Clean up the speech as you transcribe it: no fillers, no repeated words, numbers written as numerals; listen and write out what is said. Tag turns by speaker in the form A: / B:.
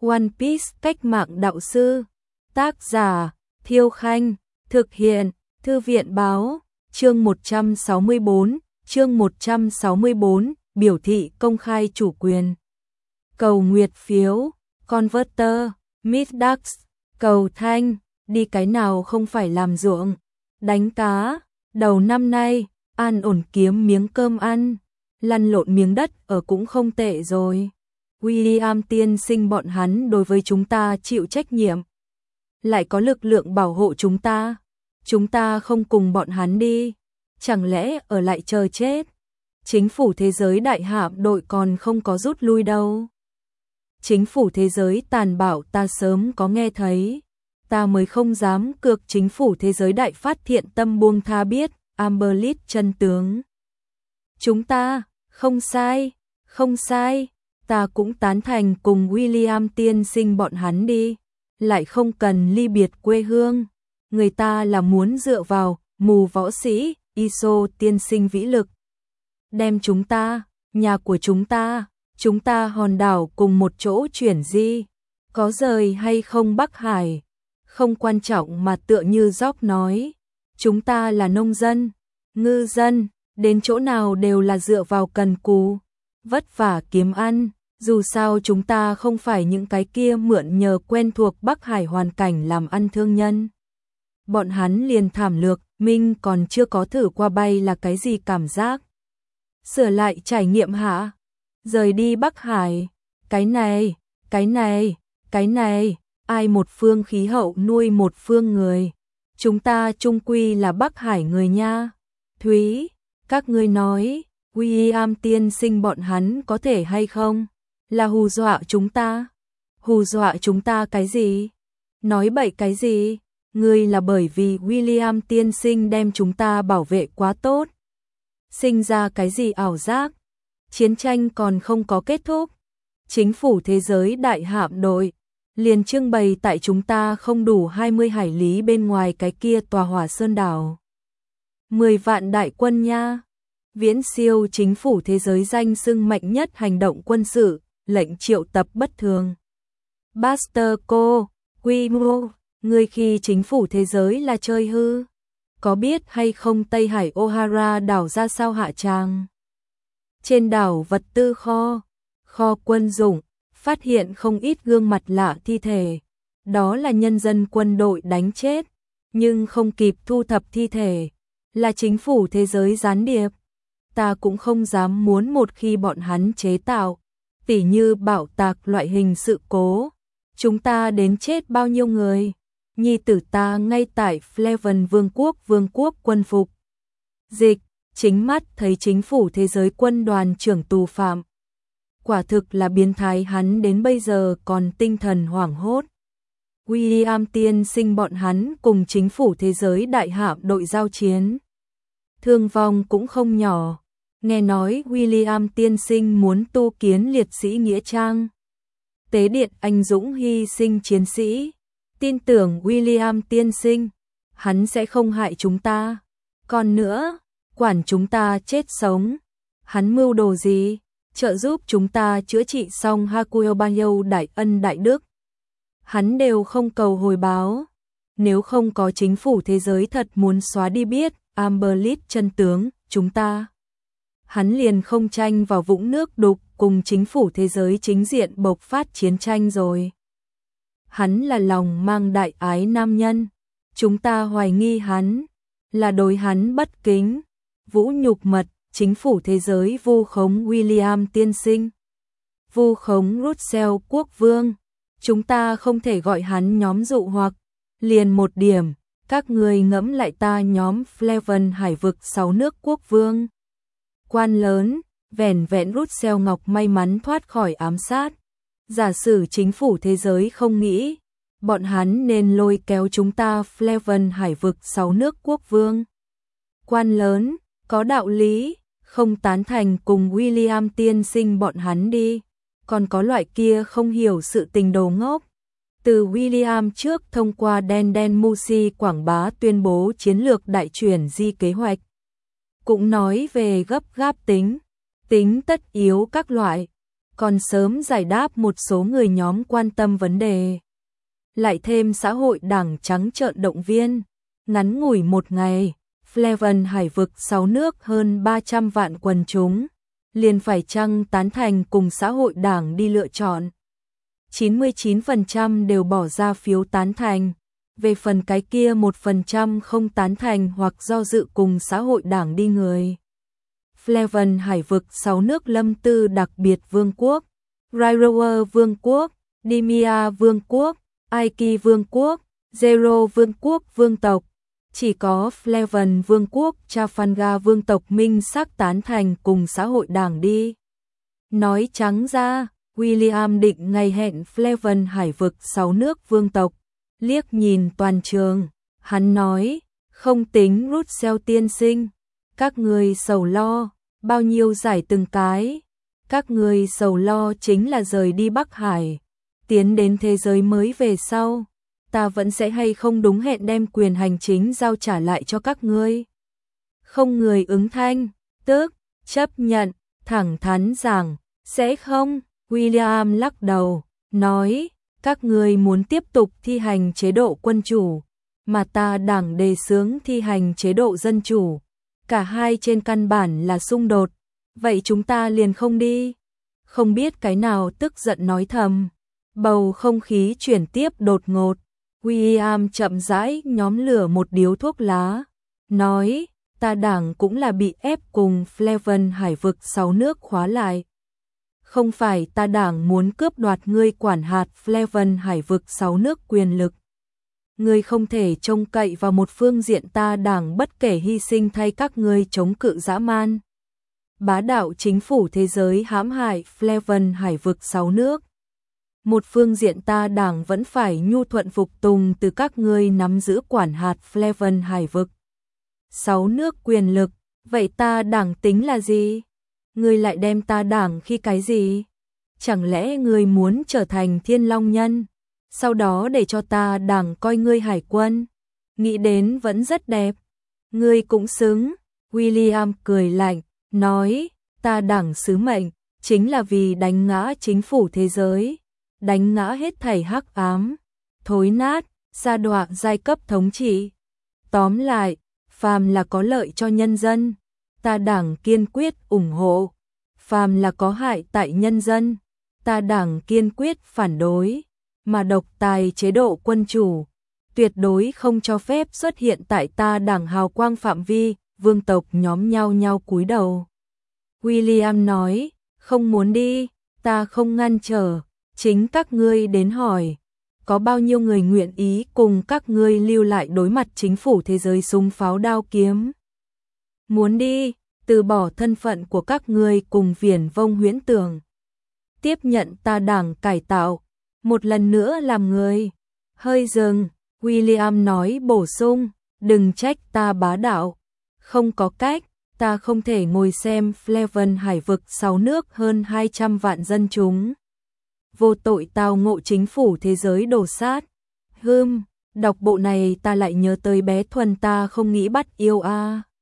A: One Piece cách mạng đạo sư. Tác giả Thiêu Khanh. Thực hiện Thư viện Báo. Chương 164, biểu thị công khai chủ quyền. Cầu nguyệt phiếu, Converter, Middax, cầu thanh, đi cái nào không phải làm ruộng, đánh cá, đầu năm nay, an ổn kiếm miếng cơm ăn, lăn lộn miếng đất ở cũng không tệ rồi. William tiên sinh bọn hắn đối với chúng ta chịu trách nhiệm, lại có lực lượng bảo hộ chúng ta không cùng bọn hắn đi, chẳng lẽ ở lại chờ chết? Chính phủ thế giới đại hạm đội còn không có rút lui đâu. Chính phủ thế giới tàn bạo ta sớm có nghe thấy, ta mới không dám cược chính phủ thế giới đại phát thiện tâm buông tha biết Amberlit chân tướng. Chúng ta, không sai, ta cũng tán thành cùng William tiên sinh bọn hắn đi, lại không cần ly biệt quê hương, người ta là muốn dựa vào mù võ sĩ, ISO tiên sinh vĩ lực. Đem chúng ta, nhà của chúng ta hòn đảo cùng một chỗ chuyển di, có rời hay không Bắc Hải, không quan trọng mà tựa như Jock nói, chúng ta là nông dân, ngư dân, đến chỗ nào đều là dựa vào cần cù, vất vả kiếm ăn, dù sao chúng ta không phải những cái kia mượn nhờ quen thuộc Bắc Hải hoàn cảnh làm ăn thương nhân. Bọn hắn liền thảm lược, Minh còn chưa có thử qua bay là cái gì cảm giác. Sửa lại trải nghiệm hả? Rời đi Bắc Hải, cái này, ai một phương khí hậu nuôi một phương người. Chúng ta chung quy là Bắc Hải người nha. Thúy, các ngươi nói, William tiên sinh bọn hắn có thể hay không? Là hù dọa chúng ta? Hù dọa chúng ta cái gì? Nói bậy cái gì? Ngươi là bởi vì William tiên sinh đem chúng ta bảo vệ quá tốt. Sinh ra cái gì ảo giác? Chiến tranh còn không có kết thúc. Chính phủ thế giới đại hạm đội liền trưng bày tại chúng ta không đủ 20 hải lý bên ngoài cái kia tòa hỏa sơn đảo. 10 vạn đại quân nha. Viễn siêu chính phủ thế giới danh xưng mạnh nhất hành động quân sự, lệnh triệu tập bất thường. Buster Co, Quy Mô, người khi chính phủ thế giới là chơi hư. Có biết hay không Tây Hải O'Hara đảo ra sao hạ tràng? Trên đảo vật tư kho quân dụng, phát hiện không ít gương mặt lạ thi thể. Đó là nhân dân quân đội đánh chết, nhưng không kịp thu thập thi thể. Là chính phủ thế giới gián điệp. Ta cũng không dám muốn một khi bọn hắn chế tạo, tỉ như bạo tạc loại hình sự cố. Chúng ta đến chết bao nhiêu người? Nhi tử ta ngay tại Fleven vương quốc quân phục. Dịch, chính mắt thấy chính phủ thế giới quân đoàn trưởng tù phạm. Quả thực là biến thái, hắn đến bây giờ còn tinh thần hoảng hốt. William tiên sinh bọn hắn cùng chính phủ thế giới đại hạm đội giao chiến. Thương vong cũng không nhỏ. Nghe nói William tiên sinh muốn tu kiến liệt sĩ nghĩa trang. Tế điện anh dũng hy sinh chiến sĩ. Tin tưởng William tiên sinh, hắn sẽ không hại chúng ta. Còn nữa, quản chúng ta chết sống. Hắn mưu đồ gì? Trợ giúp chúng ta chữa trị xong Hakuyo Banyo đại ân đại đức. Hắn đều không cầu hồi báo. Nếu không có chính phủ thế giới thật muốn xóa đi biết Amberlit chân tướng, hắn liền không tranh vào vũng nước đục cùng chính phủ thế giới chính diện bộc phát chiến tranh rồi. Hắn là lòng mang đại ái nam nhân. Chúng ta hoài nghi hắn là đối hắn bất kính, vũ nhục mật, chính phủ thế giới vu khống William tiên sinh, vu khống Russell quốc vương. Chúng ta không thể gọi hắn nhóm dụ hoặc. Liền một điểm, các người ngẫm lại ta nhóm Fleven hải vực 6 nước quốc vương. Quan lớn, vẻn vẹn Russell Ngọc may mắn thoát khỏi ám sát. Giả sử chính phủ thế giới không nghĩ, bọn hắn nên lôi kéo chúng ta Fleven hải vực 6 nước quốc vương. Quan lớn, có đạo lý, không tán thành cùng William tiên sinh bọn hắn đi. Còn có loại kia không hiểu sự tình đồ ngốc. Từ William trước thông qua đen Musi quảng bá tuyên bố chiến lược đại chuyển di kế hoạch. Cũng nói về gấp gáp tính tất yếu các loại. còn sớm giải đáp một số người nhóm quan tâm vấn đề. Lại thêm xã hội đảng trắng trợn động viên, ngắn ngủi một ngày, Fleven hải vực 6 nước hơn 300 vạn quần chúng, liền phải chăng tán thành cùng xã hội đảng đi lựa chọn. 99% đều bỏ ra phiếu tán thành, về phần cái kia 1% không tán thành hoặc do dự cùng xã hội đảng đi người. Fleven hải vực 6 nước lâm tư đặc biệt vương quốc, Rairower vương quốc, Dimia vương quốc, Aiki vương quốc, Zero vương quốc vương tộc. Chỉ có Fleven vương quốc Trafalgar vương tộc minh xác tán thành cùng xã hội đảng đi. Nói trắng ra, William định ngày hẹn Fleven hải vực 6 nước vương tộc, liếc nhìn toàn trường, hắn nói, không tính Russell tiên sinh, các người sầu lo, bao nhiêu giải từng cái, các người sầu lo chính là rời đi Bắc Hải, tiến đến thế giới mới về sau, ta vẫn sẽ hay không đúng hẹn đem quyền hành chính giao trả lại cho các ngươi. Không người ứng thanh, tức, chấp nhận, thẳng thắn rằng, sẽ không. William lắc đầu, nói, các ngươi muốn tiếp tục thi hành chế độ quân chủ, mà ta đảng đề xướng thi hành chế độ dân chủ. Cả hai trên căn bản là xung đột, vậy chúng ta liền không đi. Không biết cái nào tức giận nói thầm, bầu không khí chuyển tiếp đột ngột. William chậm rãi nhóm lửa một điếu thuốc lá, nói, ta đảng cũng là bị ép cùng Fleven hải vực 6 nước khóa lại. Không phải ta đảng muốn cướp đoạt ngươi quản hạt Fleven hải vực 6 nước quyền lực. Ngươi không thể trông cậy vào một phương diện ta đảng bất kể hy sinh thay các ngươi chống cự dã man. Bá đạo chính phủ thế giới hãm hại Fleven hải vực 6 nước. Một phương diện ta đảng vẫn phải nhu thuận phục tùng từ các ngươi nắm giữ quản hạt Fleven hải vực 6 nước quyền lực, vậy ta đảng tính là gì? Ngươi lại đem ta đảng khi cái gì? Chẳng lẽ ngươi muốn trở thành Thiên Long Nhân, sau đó để cho ta đảng coi ngươi hải quân? Nghĩ đến vẫn rất đẹp. Ngươi cũng xứng. William cười lạnh, nói, ta đảng sứ mệnh chính là vì đánh ngã chính phủ thế giới, đánh ngã hết thảy hắc ám, thối nát, sa đọa giai cấp thống trị. Tóm lại, phàm là có lợi cho nhân dân, ta đảng kiên quyết ủng hộ, phàm là có hại tại nhân dân, ta đảng kiên quyết phản đối, mà độc tài chế độ quân chủ, tuyệt đối không cho phép xuất hiện tại ta đảng hào quang phạm vi. Vương tộc nhóm nhau cúi đầu. William nói, không muốn đi, ta không ngăn trở, chính các ngươi đến hỏi, có bao nhiêu người nguyện ý cùng các ngươi lưu lại đối mặt chính phủ thế giới súng pháo đao kiếm. Muốn đi, từ bỏ thân phận của các ngươi cùng viển vông huyễn tưởng. Tiếp nhận ta đảng cải tạo, một lần nữa làm người. Hơi dừng, William nói bổ sung, đừng trách ta bá đạo. Không có cách, ta không thể ngồi xem Fleven hải vực 6 nước hơn 200 vạn dân chúng vô tội tao ngộ chính phủ thế giới đổ sát. Đọc bộ này ta lại nhớ tới bé Thuần ta không nghĩ bắt yêu a.